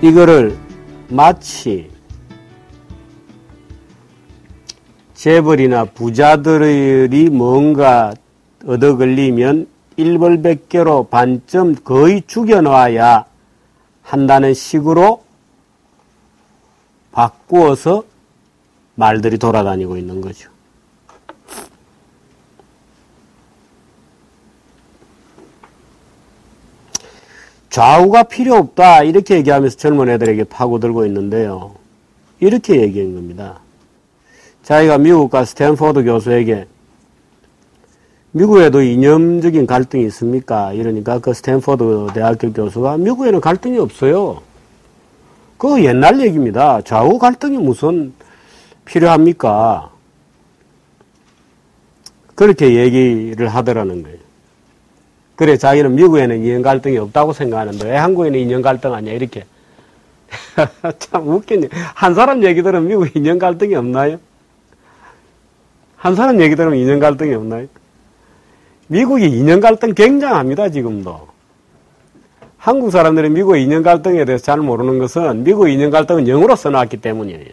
이거를 마치 재벌이나 부자들이 뭔가 얻어 걸리면 일벌백계로 반점 거의 죽여놔야 한다는 식으로 바꾸어서 말들이 돌아다니고 있는 거죠. 좌우가 필요 없다 이렇게 얘기하면서 젊은 애들에게 파고들고 있는데요. 이렇게 얘기한 겁니다. 자기가 미국 가 스탠포드 교수에게 미국에도 이념적인 갈등이 있습니까? 이러니까 그 스탠포드 대학교 교수가 미국에는 갈등이 없어요. 그거 옛날 얘기입니다. 좌우 갈등이 무슨 필요합니까? 그렇게 얘기를 하더라는 거예요. 그래 자기는 미국에는 이념 갈등이 없다고 생각하는데 왜 한국에는 이념 갈등 아니야 이렇게. 참 웃기네. 한 사람 얘기 들으면 미국에 이념 갈등이 없나요? 한 사람 얘기 들으면 이념 갈등이 없나요? 미국이 이념 갈등 굉장합니다, 지금도. 한국 사람들이 미국의 이념 갈등에 대해서 잘 모르는 것은 미국의 이념 갈등은 영어로 써놨기 때문이에요.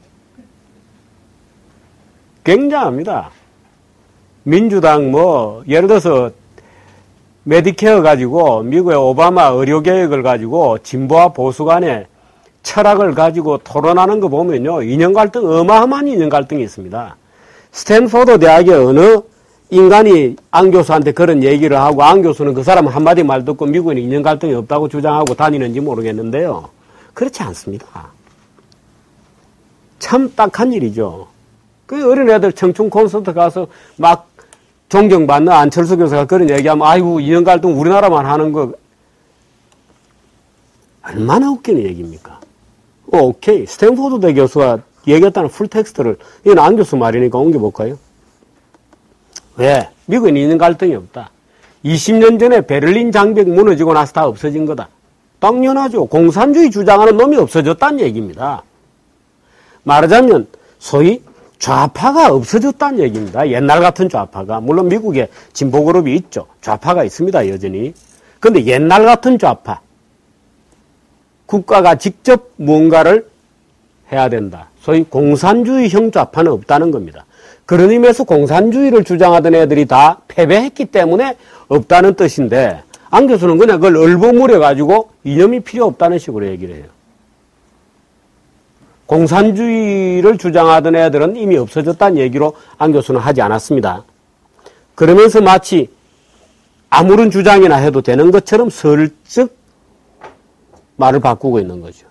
굉장합니다. 민주당 예를 들어서 메디케어 가지고 미국의 오바마 의료개혁을 가지고 진보와 보수 간의 철학을 가지고 토론하는 거 보면요. 이념 갈등, 어마어마한 이념 갈등이 있습니다. 스탠포드 대학의 어느 인간이 안 교수한테 그런 얘기를 하고 안 교수는 그 사람 한마디 말 듣고 미국에는 이념 갈등이 없다고 주장하고 다니는지 모르겠는데요. 그렇지 않습니다. 참 딱한 일이죠. 그 어린애들 청춘 콘서트 가서 막 존경받는 안철수 교수가 그런 얘기하면 아이고 이념 갈등 우리나라만 하는 거 얼마나 웃기는 얘기입니까? 오케이. 스탠포드 대 교수가 얘기했다는 풀텍스트를 이건 안 교수 말이니까 옮겨볼까요? 왜? 미국에는 이념 갈등이 없다. 20년 전에 베를린 장벽 무너지고 나서 다 없어진 거다. 당연하죠. 공산주의 주장하는 놈이 없어졌다는 얘기입니다. 말하자면 소위 좌파가 없어졌다는 얘기입니다. 옛날 같은 좌파가. 물론 미국에 진보 그룹이 있죠. 좌파가 있습니다. 여전히. 그런데 옛날 같은 좌파. 국가가 직접 무언가를 해야 된다. 소위 공산주의형 좌파는 없다는 겁니다. 그런 의미에서 공산주의를 주장하던 애들이 다 패배했기 때문에 없다는 뜻인데 안 교수는 그냥 그걸 얼버무려가지고 이념이 필요 없다는 식으로 얘기를 해요. 공산주의를 주장하던 애들은 이미 없어졌다는 얘기로 안 교수는 하지 않았습니다. 그러면서 마치 아무런 주장이나 해도 되는 것처럼 슬쩍 말을 바꾸고 있는 거죠.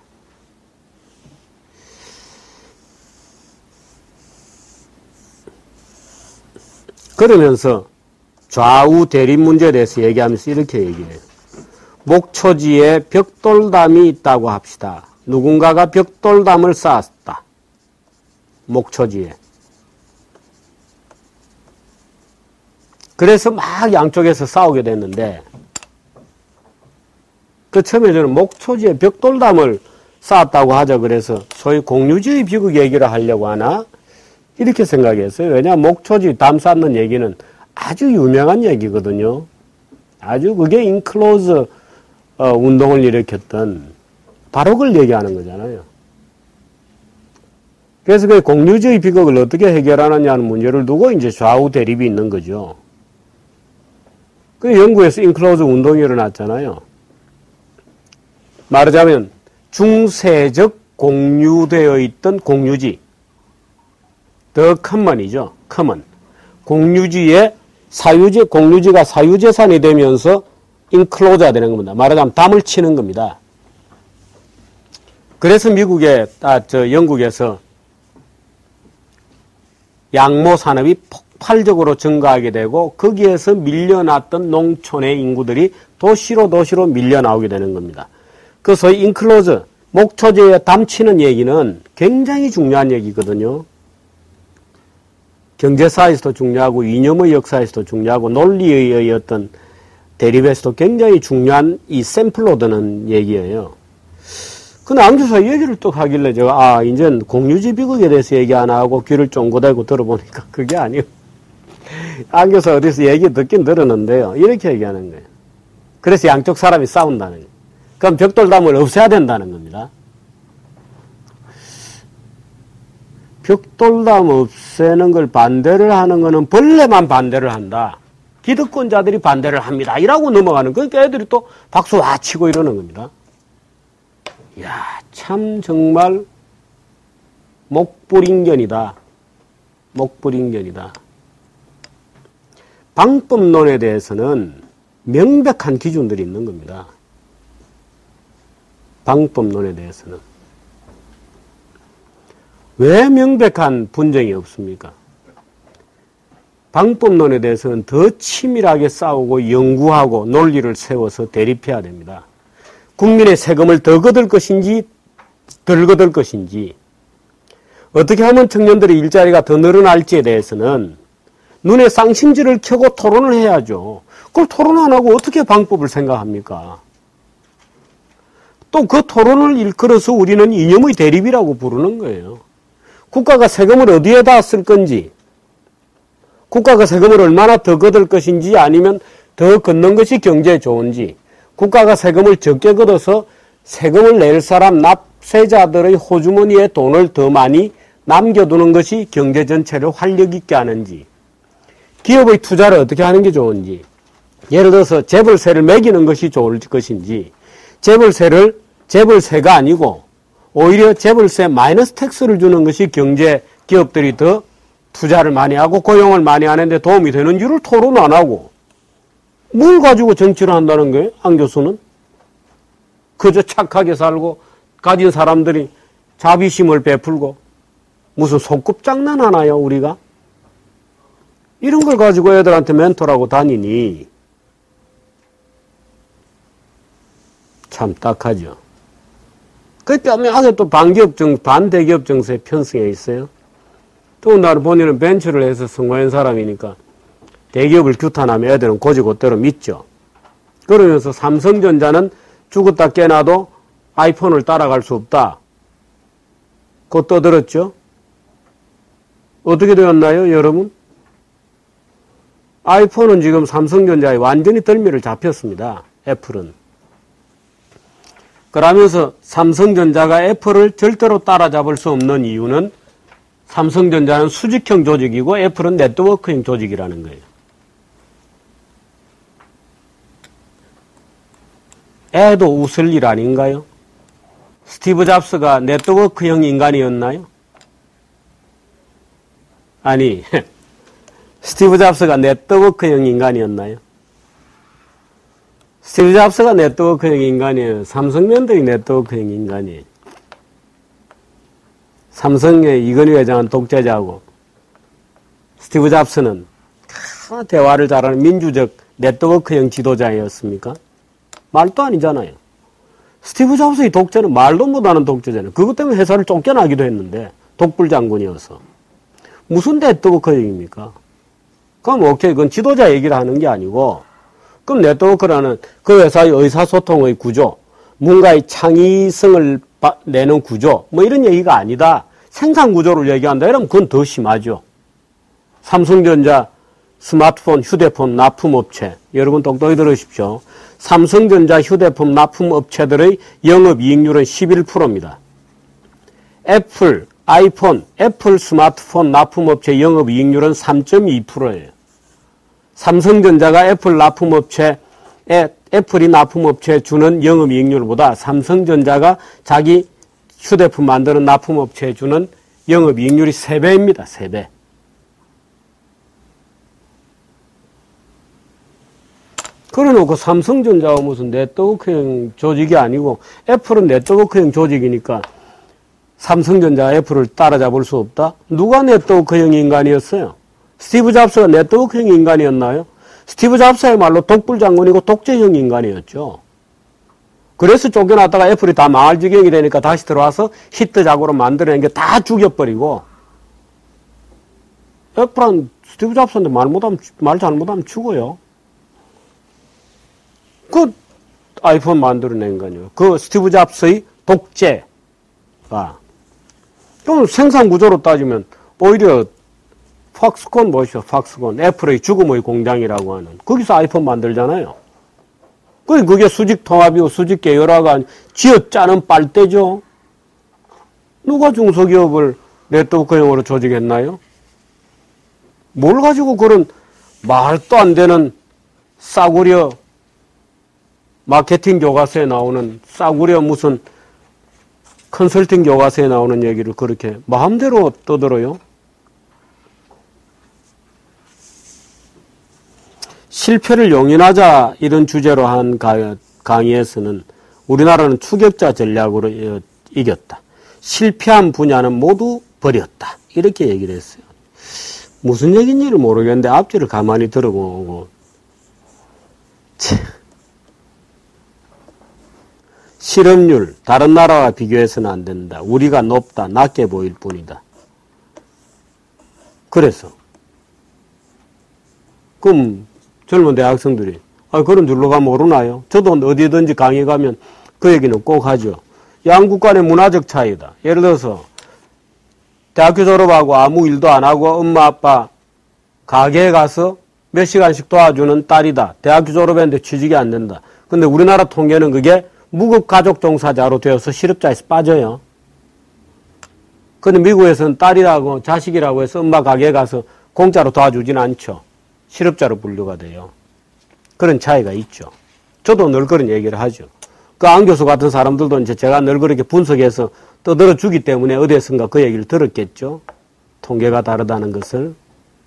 그러면서 좌우 대립 문제에 대해서 얘기하면서 이렇게 얘기해요. 목초지에 벽돌담이 있다고 합시다. 누군가가 벽돌담을 쌓았다. 목초지에. 그래서 막 양쪽에서 싸우게 됐는데 그 처음에 저는 목초지에 벽돌담을 쌓았다고 하자 그래서 소위 공유주의 비극 얘기를 하려고 하나 이렇게 생각했어요. 왜냐하면 목초지 담 쌓는 얘기는 아주 유명한 얘기거든요. 아주 그게 인클로즈 운동을 일으켰던 바로 그걸 얘기하는 거잖아요. 그래서 그 공유주의 비극을 어떻게 해결하느냐는 문제를 두고 이제 좌우 대립이 있는 거죠. 그 영국에서 인클로즈 운동이 일어났잖아요. 말하자면 중세적 공유되어 있던 공유지, 더 커먼이죠. 커먼. 공유지의 공유지가 사유재산이 되면서 인클로즈가 되는 겁니다. 말하자면 담을 치는 겁니다. 그래서 영국에서 양모 산업이 폭발적으로 증가하게 되고 거기에서 밀려났던 농촌의 인구들이 도시로 밀려나오게 되는 겁니다. 그 소위 인클로즈, 목초지에 담치는 얘기는 굉장히 중요한 얘기거든요. 경제사에서도 중요하고 이념의 역사에서도 중요하고 논리의 어떤 대립에서도 굉장히 중요한 이 샘플로 드는 얘기예요. 근데 안 교수가 얘기를 또 하길래 제가 이젠 공유지 비극에 대해서 얘기 안 하고 귀를 쫑긋대고 들어보니까 그게 아니에요. 안 교수가 어디서 얘기 듣긴 들었는데요. 이렇게 얘기하는 거예요. 그래서 양쪽 사람이 싸운다는 거예요. 그럼 벽돌담을 없애야 된다는 겁니다. 벽돌담 없애는 걸 반대를 하는 거는 벌레만 반대를 한다. 기득권자들이 반대를 합니다. 이라고 넘어가는 거예요. 그러니까 애들이 또 박수 와 치고 이러는 겁니다. 이야, 참 정말 목불인견이다. 목불인견이다. 방법론에 대해서는 명백한 기준들이 있는 겁니다. 방법론에 대해서는. 왜 명백한 분쟁이 없습니까? 방법론에 대해서는 더 치밀하게 싸우고 연구하고 논리를 세워서 대립해야 됩니다. 국민의 세금을 더 거둘 것인지 덜 거둘 것인지, 어떻게 하면 청년들의 일자리가 더 늘어날지에 대해서는 눈에 쌍심지를 켜고 토론을 해야죠. 그걸 토론 안 하고 어떻게 방법을 생각합니까? 또 그 토론을 일컬어서 우리는 이념의 대립이라고 부르는 거예요. 국가가 세금을 어디에다 쓸 건지, 국가가 세금을 얼마나 더 거둘 것인지, 아니면 더 걷는 것이 경제에 좋은지, 국가가 세금을 적게 걷어서 세금을 낼 사람 납세자들의 호주머니에 돈을 더 많이 남겨두는 것이 경제 전체를 활력 있게 하는지, 기업의 투자를 어떻게 하는 게 좋은지, 예를 들어서 재벌세를 매기는 것이 좋을 것인지, 재벌세가 아니고 오히려 재벌세 마이너스 텍스를 주는 것이 경제 기업들이 더 투자를 많이 하고 고용을 많이 하는데 도움이 되는지를 토론 안 하고 뭘 가지고 정치를 한다는 거예요? 안 교수는? 그저 착하게 살고 가진 사람들이 자비심을 베풀고 무슨 손급장난 하나요, 우리가? 이런 걸 가지고 애들한테 멘토라고 다니니 참 딱하죠. 그 뼈명하게 또 반대기업 정세에 편승해 있어요. 또 나를 본인은 벤처를 해서 성공한 사람이니까 대기업을 규탄하면 애들은 고지고대로 믿죠. 그러면서 삼성전자는 죽었다 깨나도 아이폰을 따라갈 수 없다. 그거 떠들었죠. 어떻게 되었나요, 여러분? 아이폰은 지금 삼성전자에 완전히 덜미를 잡혔습니다. 애플은. 그러면서 삼성전자가 애플을 절대로 따라잡을 수 없는 이유는 삼성전자는 수직형 조직이고 애플은 네트워크형 조직이라는 거예요. 애도 웃을 일 아닌가요? 스티브 잡스가 네트워크형 인간이었나요? 아니, 스티브 잡스가 네트워크형 인간이었나요? 스티브 잡스가 네트워크형 인간이에요. 삼성년들이 네트워크형 인간이에요. 삼성의 이건희 회장은 독재자고 스티브 잡스는 대화를 잘하는 민주적 네트워크형 지도자였습니까? 말도 아니잖아요. 스티브 잡스의 독재는 말도 못하는 독재잖아요. 그것 때문에 회사를 쫓겨나기도 했는데 독불 장군이어서. 무슨 네트워크형입니까? 그럼 오케이, 그건 지도자 얘기를 하는 게 아니고, 그럼 네트워크라는 그 회사의 의사소통의 구조, 뭔가의 창의성을 내는 구조, 뭐 이런 얘기가 아니다. 생산 구조를 얘기한다. 이러면 그건 더 심하죠. 삼성전자 스마트폰, 휴대폰 납품업체. 여러분 똑똑히 들으십시오. 삼성전자 휴대폰 납품업체들의 영업이익률은 11%입니다. 애플, 아이폰, 애플 스마트폰 납품업체 영업이익률은 3.2%예요. 삼성전자가 애플이 납품업체에 주는 영업이익률보다 삼성전자가 자기 휴대폰 만드는 납품업체에 주는 영업이익률이 3배입니다. 3배. 그래놓고 삼성전자가 무슨 네트워크형 조직이 아니고 애플은 네트워크형 조직이니까 삼성전자가 애플을 따라잡을 수 없다? 누가 네트워크형 인간이었어요? 스티브 잡스가 네트워크형 인간이었나요? 스티브 잡스야말로 독불 장군이고 독재형 인간이었죠. 그래서 쫓겨났다가 애플이 다 망할 지경이 되니까 다시 들어와서 히트작으로 만들어낸 게 다 죽여버리고, 애플은 스티브 잡스한테 말 잘못하면 죽어요. 그 아이폰 만들어낸 거아니에요. 그 스티브 잡스의 독재가. 그럼 생산 구조로 따지면 오히려 팍스콘 뭐죠? 팍스콘. 애플의 죽음의 공장이라고 하는. 거기서 아이폰 만들잖아요. 그게 수직통합이고 수직계열화가 쥐어짜는 빨대죠. 누가 중소기업을 네트워크형으로 조직했나요? 뭘 가지고 그런 말도 안 되는 싸구려 마케팅 교과서에 나오는 싸구려 무슨 컨설팅 교과서에 나오는 얘기를 그렇게 마음대로 떠들어요? 실패를 용인하자 이런 주제로 한 강의에서는 우리나라는 추격자 전략으로 이겼다. 실패한 분야는 모두 버렸다. 이렇게 얘기를 했어요. 무슨 얘기인지를 모르겠는데 앞뒤를 가만히 들어보고 실업률 다른 나라와 비교해서는 안 된다. 우리가 높다. 낮게 보일 뿐이다. 그래서 그럼 젊은 대학생들이 그런 줄로 가면 모르나요? 저도 어디든지 강의 가면 그 얘기는 꼭 하죠. 양국 간의 문화적 차이다. 예를 들어서 대학교 졸업하고 아무 일도 안 하고 엄마 아빠 가게에 가서 몇 시간씩 도와주는 딸이다. 대학교 졸업했는데 취직이 안 된다. 근데 우리나라 통계는 그게 무급 가족 종사자로 되어서 실업자에서 빠져요. 근데 미국에서는 딸이라고 자식이라고 해서 엄마 가게에 가서 공짜로 도와주진 않죠. 실업자로 분류가 돼요. 그런 차이가 있죠. 저도 늘 그런 얘기를 하죠. 그 안 교수 같은 사람들도 이제 제가 늘 그렇게 분석해서 떠들어 주기 때문에 어디에선가 그 얘기를 들었겠죠. 통계가 다르다는 것을.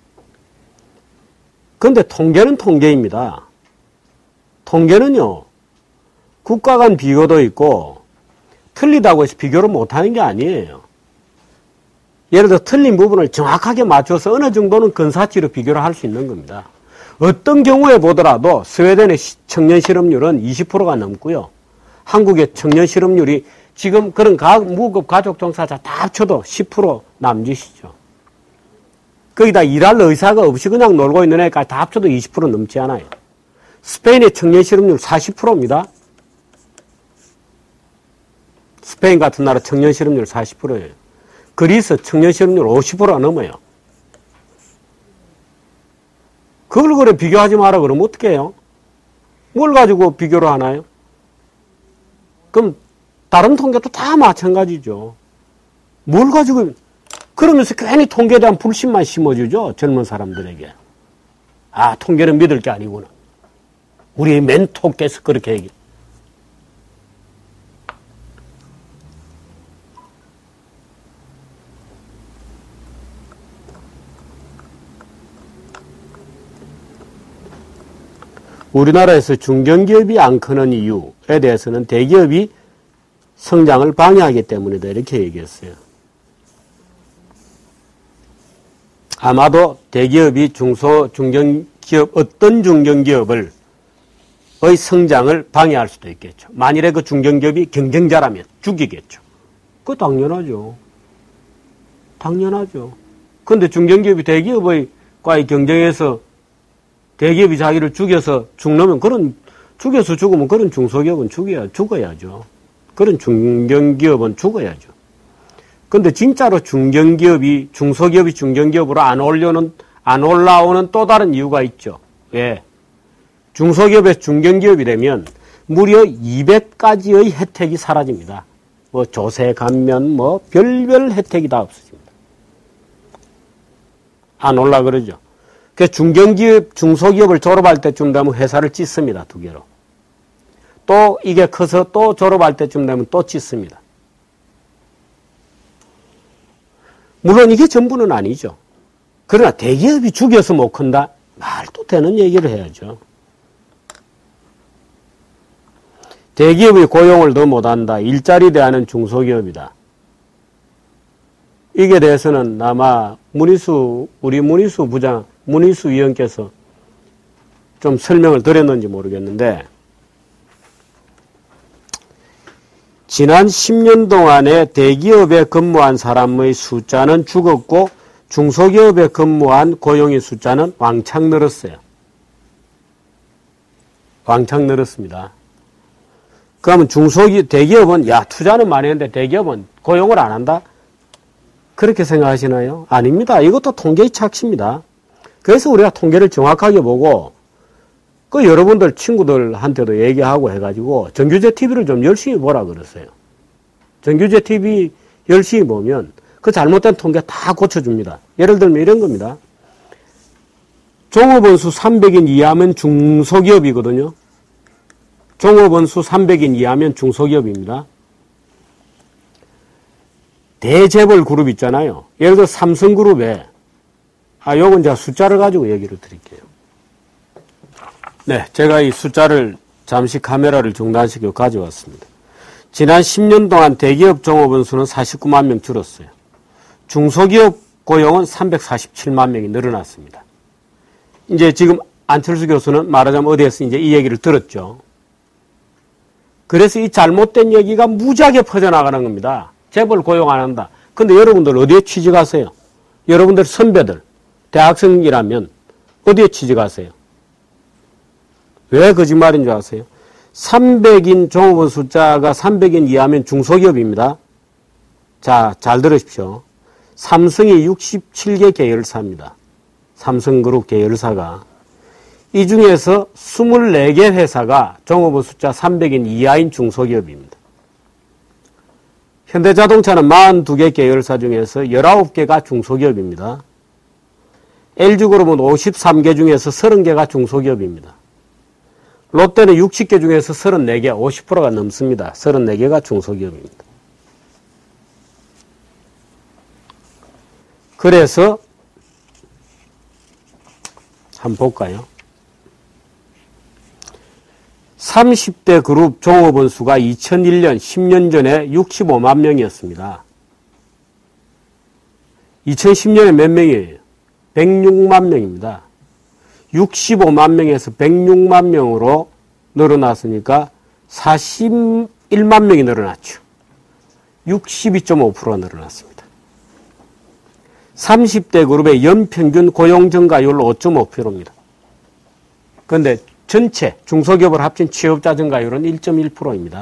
근데 통계는 통계입니다. 통계는요, 국가 간 비교도 있고, 틀리다고 해서 비교를 못하는 게 아니에요. 예를 들어 틀린 부분을 정확하게 맞춰서 어느 정도는 근사치로 비교를 할 수 있는 겁니다. 어떤 경우에 보더라도 스웨덴의 청년 실업률은 20%가 넘고요. 한국의 청년 실업률이 지금 그런 무급 가족 종사자 다 합쳐도 10% 남짓이죠. 거기다 일할 의사가 없이 그냥 놀고 있는 애까지 다 합쳐도 20% 넘지 않아요. 스페인의 청년 실업률 40%입니다. 스페인 같은 나라 청년 실업률 40%예요. 그리스 청년 실업률 50%가 넘어요. 그걸 그래 비교하지 마라 그러면 어떻게 해요? 뭘 가지고 비교를 하나요? 그럼 다른 통계도 다 마찬가지죠. 뭘 가지고 그러면서 괜히 통계에 대한 불신만 심어주죠. 젊은 사람들에게. 아, 통계는 믿을 게 아니구나. 우리 멘토께서 그렇게 얘기해. 우리나라에서 중견기업이 안 크는 이유에 대해서는 대기업이 성장을 방해하기 때문이다. 이렇게 얘기했어요. 아마도 대기업이 중견기업, 어떤 중견기업의 성장을 방해할 수도 있겠죠. 만일에 그 중견기업이 경쟁자라면 죽이겠죠. 그거 당연하죠. 당연하죠. 근데 중견기업이 대기업과의 경쟁에서 대기업이 자기를 죽여서 죽으면 죽여서 죽으면 그런 중소기업은 죽어야죠. 그런 중견기업은 죽어야죠. 근데 진짜로 중견기업이, 중소기업이 중견기업으로 안 올라오는 또 다른 이유가 있죠. 왜? 중소기업에서 중견기업이 되면 무려 200가지의 혜택이 사라집니다. 조세, 감면, 별별 혜택이 다 없어집니다. 안 올라 그러죠. 그 중소기업을 졸업할 때쯤 되면 회사를 찢습니다. 2개로. 또 이게 커서 또 졸업할 때쯤 되면 또 찢습니다. 물론 이게 전부는 아니죠. 그러나 대기업이 죽여서 못 큰다? 말도 되는 얘기를 해야죠. 대기업이 고용을 더 못한다. 일자리 대하는 중소기업이다. 이게 대해서는 아마 우리 문희수 위원께서 좀 설명을 드렸는지 모르겠는데, 지난 10년 동안에 대기업에 근무한 사람의 숫자는 죽었고 중소기업에 근무한 고용의 숫자는 왕창 늘었어요. 왕창 늘었습니다. 그러면 대기업은 투자는 많이 했는데 대기업은 고용을 안 한다? 그렇게 생각하시나요? 아닙니다. 이것도 통계의 착시입니다. 그래서 우리가 통계를 정확하게 보고 그 여러분들 친구들한테도 얘기하고 해가지고 정규제 TV를 좀 열심히 보라 그랬어요. 정규제 TV 열심히 보면 그 잘못된 통계 다 고쳐줍니다. 예를 들면 이런 겁니다. 종업원수 300인 이하면 중소기업이거든요. 종업원수 300인 이하면 중소기업입니다. 대재벌 그룹 있잖아요. 예를 들어 삼성그룹에 요건 제가 숫자를 가지고 얘기를 드릴게요. 네, 제가 이 숫자를 잠시 카메라를 중단시키고 가져왔습니다. 지난 10년 동안 대기업 종업원 수는 49만 명 줄었어요. 중소기업 고용은 347만 명이 늘어났습니다. 이제 지금 안철수 교수는 말하자면 어디에서 이제 이 얘기를 들었죠. 그래서 이 잘못된 얘기가 무지하게 퍼져나가는 겁니다. 재벌 고용 안 한다. 근데 여러분들 어디에 취직하세요? 여러분들 선배들, 대학생이라면 어디에 취직하세요? 왜 거짓말인 줄 아세요? 300인 종업원 숫자가 300인 이하면 중소기업입니다. 자, 잘 들으십시오. 삼성이 67개 계열사입니다. 삼성그룹 계열사가. 이 중에서 24개 회사가 종업원 숫자 300인 이하인 중소기업입니다. 현대자동차는 42개 계열사 중에서 19개가 중소기업입니다. LG그룹은 53개 중에서 30개가 중소기업입니다. 롯데는 60개 중에서 34개, 50%가 넘습니다. 34개가 중소기업입니다. 그래서 한번 볼까요? 30대 그룹 종업원 수가 2001년 10년 전에 65만 명이었습니다. 2010년에 몇 명이에요? 106만 명입니다. 65만 명에서 106만 명으로 늘어났으니까 41만 명이 늘어났죠. 62.5%가 늘어났습니다. 30대 그룹의 연평균 고용 증가율 5.5%입니다. 그런데 전체 중소기업을 합친 취업자 증가율은 1.1%입니다.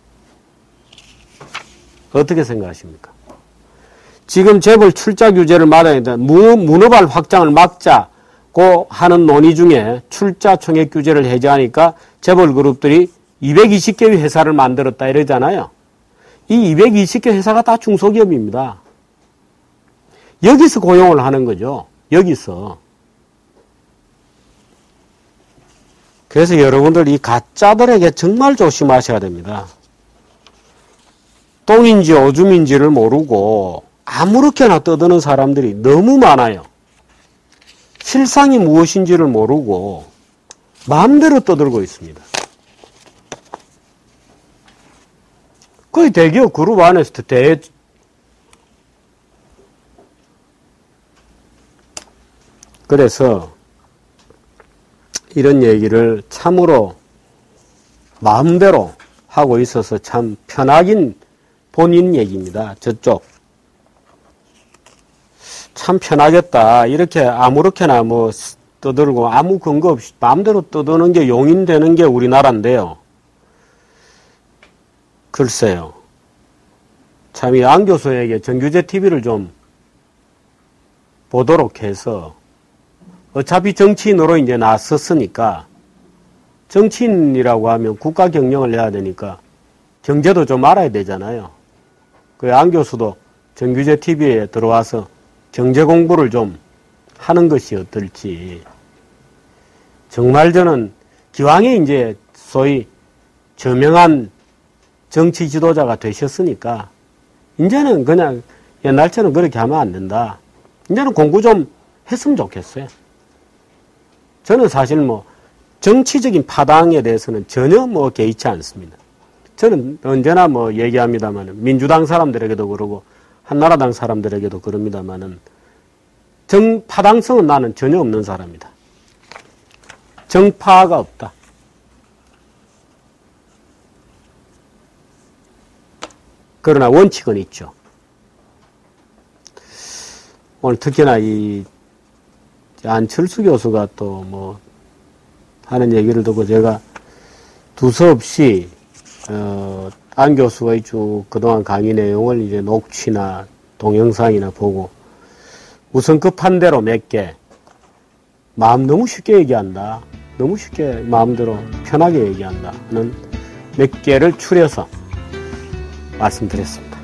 어떻게 생각하십니까? 지금 재벌 출자 규제를 막아야 된다. 문어발 확장을 막자고 하는 논의 중에 출자 총액 규제를 해제하니까 재벌 그룹들이 220개의 회사를 만들었다 이러잖아요. 이 220개 회사가 다 중소기업입니다. 여기서 고용을 하는 거죠. 여기서. 그래서 여러분들 이 가짜들에게 정말 조심하셔야 됩니다. 똥인지 오줌인지를 모르고 아무렇게나 떠드는 사람들이 너무 많아요. 실상이 무엇인지를 모르고 마음대로 떠들고 있습니다. 거의 대기업 그룹 안에서 그래서 이런 얘기를 참으로 마음대로 하고 있어서 참 편하긴 본인 얘기입니다. 저쪽. 참 편하겠다. 이렇게 아무렇게나 뭐 떠들고 아무 근거 없이 마음대로 떠드는 게 용인되는 게 우리나라인데요. 글쎄요. 참 이 안 교수에게 정규제 TV를 좀 보도록 해서 어차피 정치인으로 이제 나섰으니까 정치인이라고 하면 국가 경영을 해야 되니까 경제도 좀 알아야 되잖아요. 그 안 교수도 정규제 TV에 들어와서 경제 공부를 좀 하는 것이 어떨지. 정말 저는 기왕에 이제 소위 저명한 정치 지도자가 되셨으니까 이제는 그냥 옛날처럼 그렇게 하면 안 된다. 이제는 공부 좀 했으면 좋겠어요. 저는 사실 뭐 정치적인 파당에 대해서는 전혀 뭐 개의치 않습니다. 저는 언제나 뭐 얘기합니다만 민주당 사람들에게도 그러고 한나라당 사람들에게도 그럽니다만은 파당성은 나는 전혀 없는 사람이다. 정파가 없다. 그러나 원칙은 있죠. 오늘 특히나 이 안철수 교수가 또 뭐 하는 얘기를 듣고 제가 두서없이 안 교수의 쭉 그동안 강의 내용을 이제 녹취나 동영상이나 보고 우선 급한 대로 몇 개 마음 너무 쉽게 얘기한다. 너무 쉽게 마음대로 편하게 얘기한다는 몇 개를 추려서 말씀드렸습니다.